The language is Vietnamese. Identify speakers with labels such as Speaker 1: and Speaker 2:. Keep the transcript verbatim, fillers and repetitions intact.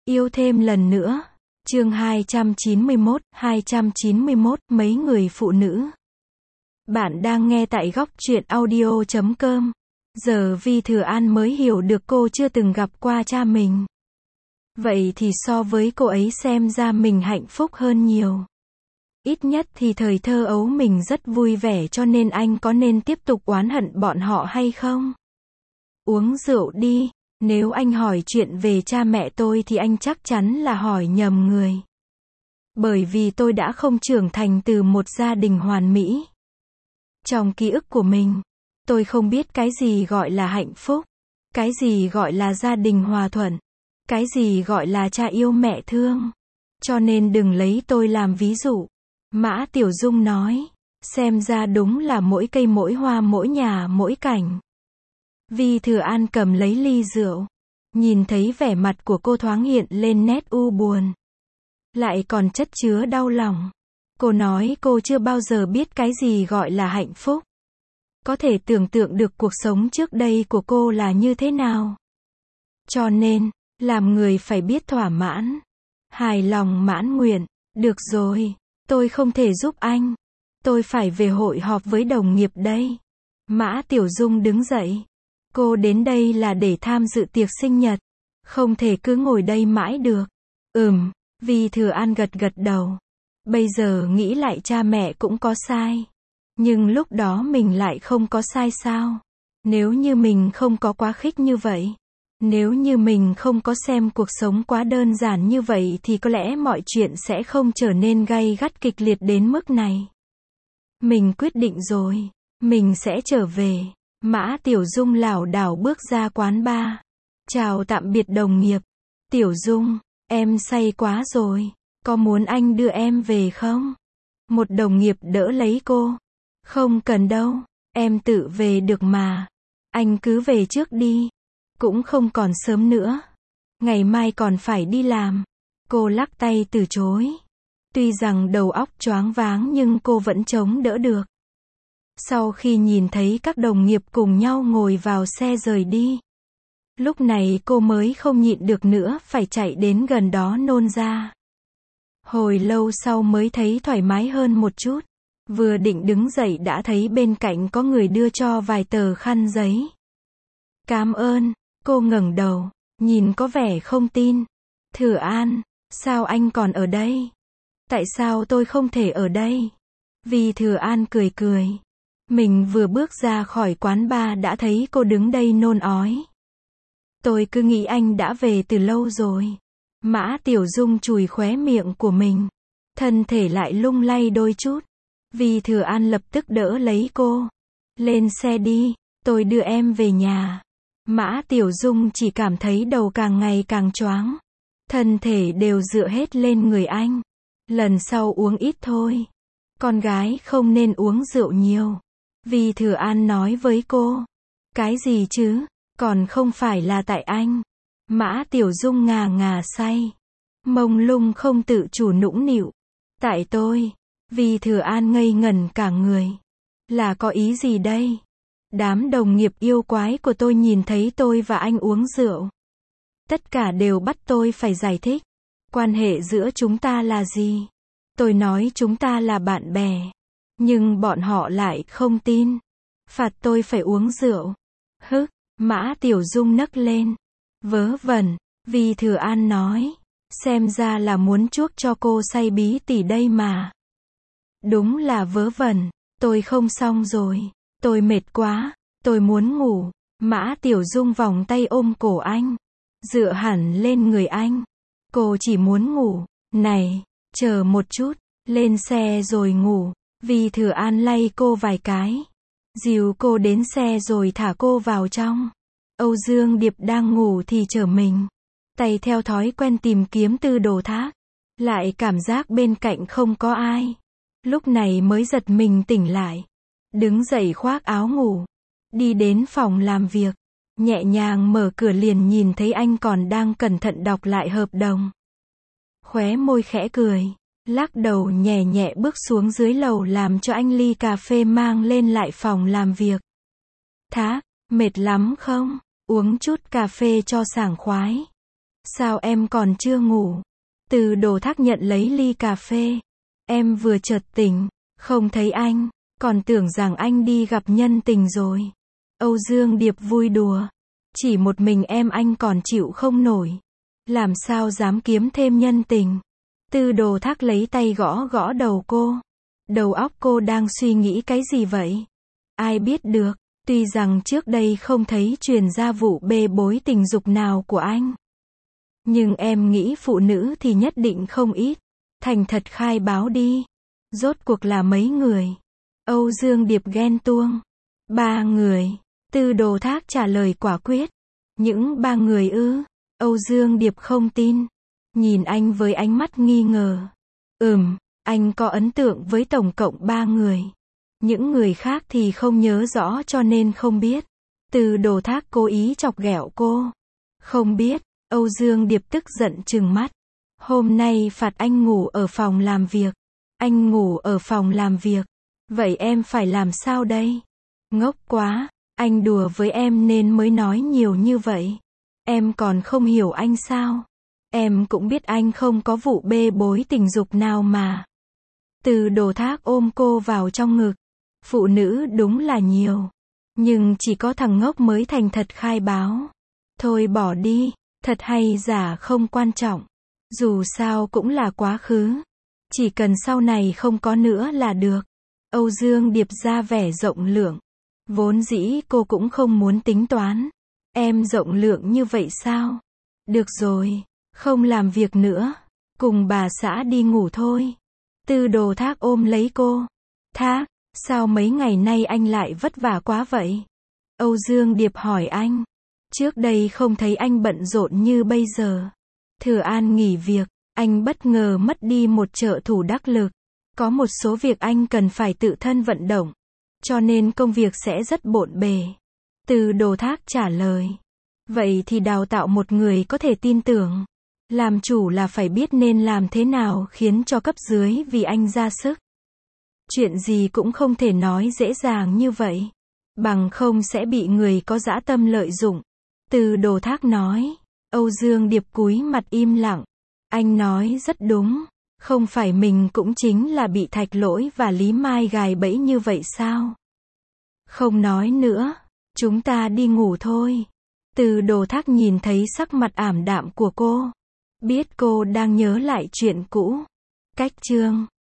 Speaker 1: Yêu thêm lần nữa. Chương hai trăm chín mươi mốt, hai trăm chín mươi mốt, mấy người phụ nữ. Bạn đang nghe tại góc truyện audio chấm com. Giờ Vi Thừa An mới hiểu được cô chưa từng gặp qua cha mình. Vậy thì so với cô ấy xem ra mình hạnh phúc hơn nhiều. Ít nhất thì thời thơ ấu mình rất vui vẻ, cho nên anh có nên tiếp tục oán hận bọn họ hay không? Uống rượu đi. Nếu anh hỏi chuyện về cha mẹ tôi thì anh chắc chắn là hỏi nhầm người. Bởi vì tôi đã không trưởng thành từ một gia đình hoàn mỹ. Trong ký ức của mình, tôi không biết cái gì gọi là hạnh phúc, cái gì gọi là gia đình hòa thuận, cái gì gọi là cha yêu mẹ thương. Cho nên đừng lấy tôi làm ví dụ. Mã Tiểu Dung nói, xem ra đúng là mỗi cây mỗi hoa mỗi nhà mỗi cảnh. Vi Thừa An cầm lấy ly rượu, nhìn thấy vẻ mặt của cô thoáng hiện lên nét u buồn, lại còn chất chứa đau lòng. Cô nói cô chưa bao giờ biết cái gì gọi là hạnh phúc. Có thể tưởng tượng được cuộc sống trước đây của cô là như thế nào. Cho nên, làm người phải biết thỏa mãn, hài lòng mãn nguyện. Được rồi, tôi không thể giúp anh. Tôi phải về hội họp với đồng nghiệp đây. Mã Tiểu Dung đứng dậy. Cô đến đây là để tham dự tiệc sinh nhật. Không thể cứ ngồi đây mãi được. Ừm, Vi Thừa An gật gật đầu. Bây giờ nghĩ lại cha mẹ cũng có sai. Nhưng lúc đó mình lại không có sai sao? Nếu như mình không có quá khích như vậy, nếu như mình không có xem cuộc sống quá đơn giản như vậy thì có lẽ mọi chuyện sẽ không trở nên gay gắt kịch liệt đến mức này. Mình quyết định rồi, mình sẽ trở về. Mã Tiểu Dung lảo đảo bước ra quán bar. Chào tạm biệt đồng nghiệp. Tiểu Dung, em say quá rồi. Có muốn anh đưa em về không? Một đồng nghiệp đỡ lấy cô. Không cần đâu, em tự về được mà. Anh cứ về trước đi. Cũng không còn sớm nữa. Ngày mai còn phải đi làm. Cô lắc tay từ chối. Tuy rằng đầu óc choáng váng nhưng cô vẫn chống đỡ được. Sau khi nhìn thấy các đồng nghiệp cùng nhau ngồi vào xe rời đi, lúc này cô mới không nhịn được nữa, phải chạy đến gần đó nôn ra. Hồi lâu sau mới thấy thoải mái hơn một chút. Vừa định đứng dậy đã thấy bên cạnh có người đưa cho vài tờ khăn giấy. Cảm ơn. Cô ngẩng đầu, nhìn có vẻ không tin. Thừa An, sao anh còn ở đây? Tại sao tôi không thể ở đây? Vi Thừa An cười cười. Mình vừa bước ra khỏi quán bar đã thấy cô đứng đây nôn ói. Tôi cứ nghĩ anh đã về từ lâu rồi. Mã Tiểu Dung chùi khóe miệng của mình. Thân thể lại lung lay đôi chút. Vi Thừa An lập tức đỡ lấy cô. Lên xe đi, tôi đưa em về nhà. Mã Tiểu Dung chỉ cảm thấy đầu càng ngày càng choáng. Thân thể đều dựa hết lên người anh. Lần sau uống ít thôi. Con gái không nên uống rượu nhiều. Vi Thừa An nói với cô. Cái gì chứ, còn không phải là tại anh. Mã Tiểu Dung ngà ngà say. Mông lung không tự chủ nũng nịu. Tại tôi. Vi Thừa An ngây ngẩn cả người. Là có ý gì đây? Đám đồng nghiệp yêu quái của tôi nhìn thấy tôi và anh uống rượu. Tất cả đều bắt tôi phải giải thích. Quan hệ giữa chúng ta là gì? Tôi nói chúng ta là bạn bè. Nhưng bọn họ lại không tin. Phạt tôi phải uống rượu. Hức, Mã Tiểu Dung nấc lên. Vớ vẩn, Vi Thừa An nói. Xem ra là muốn chuốc cho cô say bí tỉ đây mà. Đúng là vớ vẩn, tôi không xong rồi. Tôi mệt quá, tôi muốn ngủ. Mã Tiểu Dung vòng tay ôm cổ anh. Dựa hẳn lên người anh. Cô chỉ muốn ngủ. Này, chờ một chút, lên xe rồi ngủ. Vi Thừa An lay cô vài cái. Dìu cô đến xe rồi thả cô vào trong. Âu Dương Điệp đang ngủ thì trở mình. Tay theo thói quen tìm kiếm Tư Đồ Thác. Lại cảm giác bên cạnh không có ai. Lúc này mới giật mình tỉnh lại. Đứng dậy khoác áo ngủ. Đi đến phòng làm việc. Nhẹ nhàng mở cửa liền nhìn thấy anh còn đang cẩn thận đọc lại hợp đồng. Khóe môi khẽ cười. Lắc đầu nhẹ nhẹ bước xuống dưới lầu làm cho anh ly cà phê mang lên lại phòng làm việc. Thác, mệt lắm không? Uống chút cà phê cho sảng khoái. Sao em còn chưa ngủ? Từ Đồ Thác nhận lấy ly cà phê. Em vừa chợt tỉnh, không thấy anh, còn tưởng rằng anh đi gặp nhân tình rồi. Âu Dương Điệp vui đùa. Chỉ một mình em anh còn chịu không nổi. Làm sao dám kiếm thêm nhân tình? Từ Đồ Thác lấy tay gõ gõ đầu cô. Đầu óc cô đang suy nghĩ cái gì vậy? Ai biết được, tuy rằng trước đây không thấy truyền ra vụ bê bối tình dục nào của anh. Nhưng em nghĩ phụ nữ thì nhất định không ít. Thành thật khai báo đi. Rốt cuộc là mấy người? Âu Dương Điệp ghen tuông. Ba người. Từ Đồ Thác trả lời quả quyết. Những ba người ư? Âu Dương Điệp không tin. Nhìn anh với ánh mắt nghi ngờ. Ừm, anh có ấn tượng với tổng cộng ba người. Những người khác thì không nhớ rõ cho nên không biết. Từ Đồ Thác cố ý chọc ghẹo cô. Không biết. Âu Dương Điệp tức giận trừng mắt. Hôm nay phạt anh ngủ ở phòng làm việc. Anh ngủ ở phòng làm việc. Vậy em phải làm sao đây? Ngốc quá. Anh đùa với em nên mới nói nhiều như vậy. Em còn không hiểu anh sao? Em cũng biết anh không có vụ bê bối tình dục nào mà. Từ Đồ Thác ôm cô vào trong ngực. Phụ nữ đúng là nhiều. Nhưng chỉ có thằng ngốc mới thành thật khai báo. Thôi bỏ đi. Thật hay giả không quan trọng. Dù sao cũng là quá khứ. Chỉ cần sau này không có nữa là được. Âu Dương Điệp ra vẻ rộng lượng. Vốn dĩ cô cũng không muốn tính toán. Em rộng lượng như vậy sao? Được rồi. Không làm việc nữa. Cùng bà xã đi ngủ thôi. Từ Đồ Thác ôm lấy cô. Thác, sao mấy ngày nay anh lại vất vả quá vậy? Âu Dương Điệp hỏi anh. Trước đây không thấy anh bận rộn như bây giờ. Thừa An nghỉ việc, anh bất ngờ mất đi một trợ thủ đắc lực. Có một số việc anh cần phải tự thân vận động. Cho nên công việc sẽ rất bộn bề. Từ Đồ Thác trả lời. Vậy thì đào tạo một người có thể tin tưởng. Làm chủ là phải biết nên làm thế nào khiến cho cấp dưới vì anh ra sức. Chuyện gì cũng không thể nói dễ dàng như vậy. Bằng không sẽ bị người có dã tâm lợi dụng. Từ Đồ Thác nói. Âu Dương Điệp cúi mặt im lặng. Anh nói rất đúng. Không phải mình cũng chính là bị Thạch Lỗi và Lý Mai gài bẫy như vậy sao? Không nói nữa. Chúng ta đi ngủ thôi. Từ Đồ Thác nhìn thấy sắc mặt ảm đạm của cô. Biết cô đang nhớ lại chuyện cũ. Cách chương